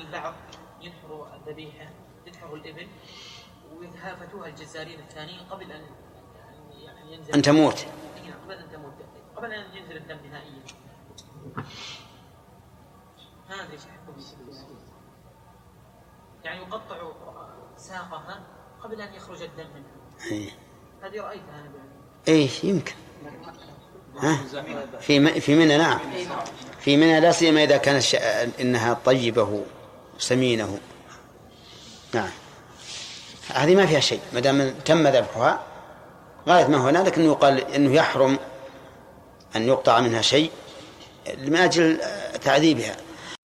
البعض ينحر الذبيحة، ينحر الإبل ويتهافتوها الجزارين الثانيين قبل أن ينزل أن تموت، قبل أن ينزل الدم نهائيا. هذا يعني يقطع ساقها قبل أن يخرج الدم منها. هذه رأيتها أنا إيه يمكن في منى. نعم في منى، لا سيما إذا كانت إنها طيبة سمينه. نعم هذه ما فيها شيء ما دام تم ذبحها غاية ما هنا، لكن يقال إنه يحرم أن يقطع منها شيء من أجل تعذيبها.